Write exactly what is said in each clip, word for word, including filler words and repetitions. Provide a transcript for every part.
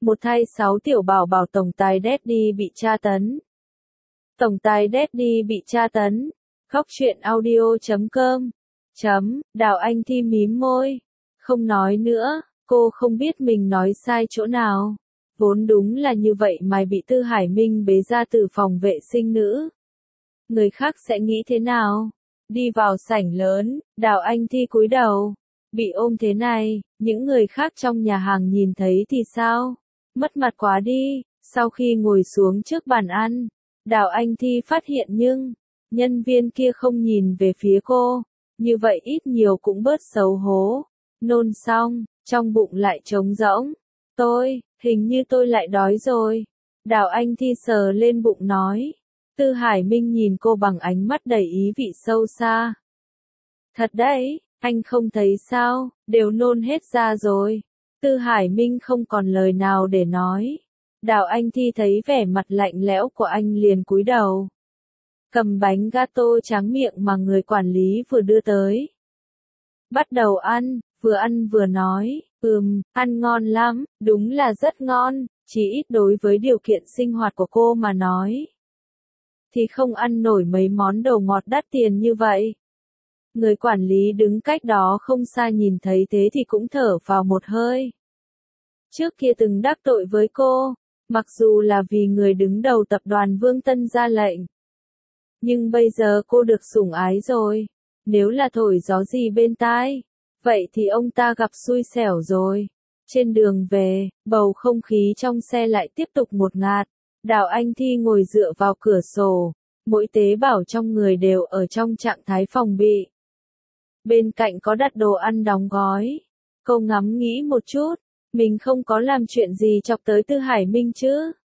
Một thay sáu tiểu bảo bảo tổng tài Daddy bị tra tấn. Tổng tài Daddy bị tra tấn. Khóc chuyện audio chấm com. Chấm, Đào Anh Thi mím môi. Không nói nữa, cô không biết mình nói sai chỗ nào. Vốn đúng là như vậy mà bị Tư Hải Minh bế ra từ phòng vệ sinh nữ. Người khác sẽ nghĩ thế nào? Đi vào sảnh lớn, Đào Anh Thi cúi đầu. Bị ôm thế này, những người khác trong nhà hàng nhìn thấy thì sao? Mất mặt quá đi. Sau khi ngồi xuống trước bàn ăn, Đào Anh Thi phát hiện nhưng, nhân viên kia không nhìn về phía cô. Như vậy ít nhiều cũng bớt xấu hổ. Nôn xong, trong bụng lại trống rỗng. Tôi, hình như tôi lại đói rồi. Đào Anh Thi sờ lên bụng nói. Tư Hải Minh nhìn cô bằng ánh mắt đầy ý vị sâu xa. Thật đấy, anh không thấy sao, đều nôn hết ra rồi. Tư Hải Minh không còn lời nào để nói. Đào Anh Thi thấy vẻ mặt lạnh lẽo của anh liền cúi đầu. Cầm bánh gato tráng miệng mà người quản lý vừa đưa tới. Bắt đầu ăn, vừa ăn vừa nói, ừm, ăn ngon lắm, đúng là rất ngon, chỉ ít đối với điều kiện sinh hoạt của cô mà nói. Thì không ăn nổi mấy món đồ ngọt đắt tiền như vậy. Người quản lý đứng cách đó không xa nhìn thấy thế thì cũng thở vào một hơi. Trước kia từng đắc tội với cô, mặc dù là vì người đứng đầu tập đoàn Vương Tân ra lệnh. Nhưng bây giờ cô được sủng ái rồi. Nếu là thổi gió gì bên tai, vậy thì ông ta gặp xui xẻo rồi. Trên đường về, bầu không khí trong xe lại tiếp tục ngột ngạt. Đào Anh Thi ngồi dựa vào cửa sổ. Mỗi tế bào trong người đều ở trong trạng thái phòng bị. Bên cạnh có đặt đồ ăn đóng gói. Cô ngắm nghĩ một chút. Mình không có làm chuyện gì chọc tới Tư Hải Minh chứ.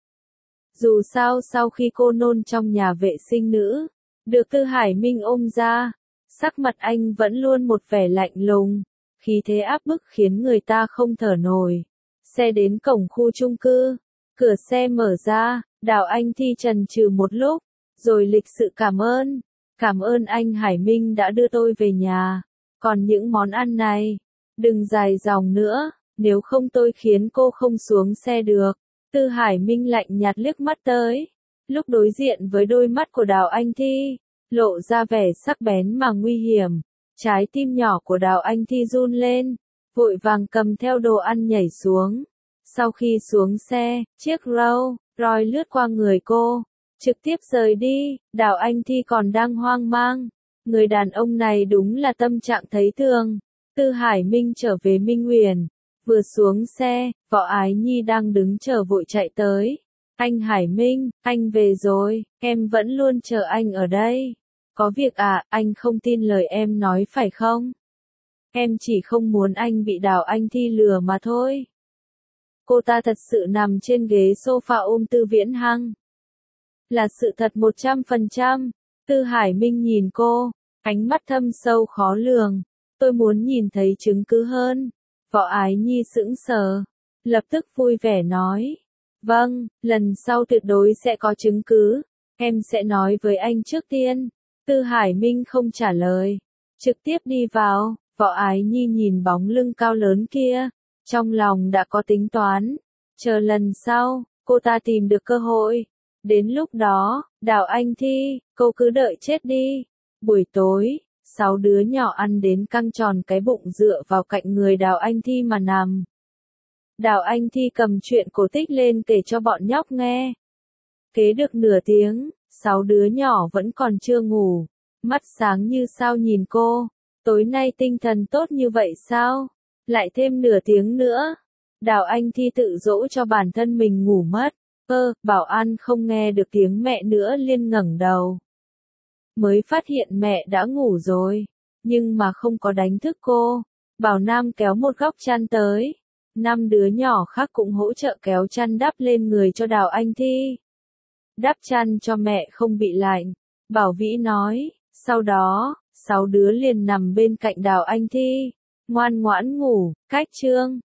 Dù sao sau khi cô nôn trong nhà vệ sinh nữ, được Tư Hải Minh ôm ra, sắc mặt anh vẫn luôn một vẻ lạnh lùng, khí thế áp bức khiến người ta không thở nổi. Xe đến cổng khu chung cư, cửa xe mở ra, Đào Anh Thi chần chừ một lúc, rồi lịch sự cảm ơn. Cảm ơn anh Hải Minh đã đưa tôi về nhà. Còn những món ăn này, đừng dài dòng nữa, nếu không tôi khiến cô không xuống xe được. Tư Hải Minh lạnh nhạt liếc mắt tới. Lúc đối diện với đôi mắt của Đào Anh Thi, lộ ra vẻ sắc bén mà nguy hiểm. Trái tim nhỏ của Đào Anh Thi run lên, vội vàng cầm theo đồ ăn nhảy xuống. Sau khi xuống xe, chiếc Rolls Royce lướt qua người cô, trực tiếp rời đi. Đào Anh Thi còn đang hoang mang. Người đàn ông này đúng là tâm trạng thấy thương. Tư Hải Minh trở về Minh Huyền. Vừa xuống xe, Võ Ái Nhi đang đứng chờ vội chạy tới. Anh Hải Minh, anh về rồi, em vẫn luôn chờ anh ở đây. Có việc à, anh không tin lời em nói phải không? Em chỉ không muốn anh bị Đào Anh Thi lừa mà thôi. Cô ta thật sự nằm trên ghế sofa ôm Tư Viễn Hăng. Là sự thật một trăm phần trăm. Tư Hải Minh nhìn cô, ánh mắt thâm sâu khó lường. Tôi muốn nhìn thấy chứng cứ hơn. Võ Ái Nhi sững sờ, lập tức vui vẻ nói. Vâng, lần sau tuyệt đối sẽ có chứng cứ. Em sẽ nói với anh trước tiên. Tư Hải Minh không trả lời, trực tiếp đi vào. Võ Ái Nhi nhìn bóng lưng cao lớn kia, trong lòng đã có tính toán. Chờ lần sau, cô ta tìm được cơ hội. Đến lúc đó, Đào Anh Thi, cô cứ đợi chết đi. Buổi tối, sáu đứa nhỏ ăn đến căng tròn cái bụng dựa vào cạnh người Đào Anh Thi mà nằm. Đào Anh Thi cầm chuyện cổ tích lên kể cho bọn nhóc nghe. Kế được nửa tiếng, sáu đứa nhỏ vẫn còn chưa ngủ. Mắt sáng như sao nhìn cô. Tối nay tinh thần tốt như vậy sao? Lại thêm nửa tiếng nữa. Đào Anh Thi tự dỗ cho bản thân mình ngủ mất. Ơ, bảo an không nghe được tiếng mẹ nữa liền ngẩng đầu. Mới phát hiện mẹ đã ngủ rồi, nhưng mà không có đánh thức cô. Bảo Nam kéo một góc chăn tới. Năm đứa nhỏ khác cũng hỗ trợ kéo chăn đắp lên người cho Đào Anh Thi. Đắp chăn cho mẹ không bị lạnh. Bảo Vĩ nói, sau đó, sáu đứa liền nằm bên cạnh Đào Anh Thi. Ngoan ngoãn ngủ, cách chương.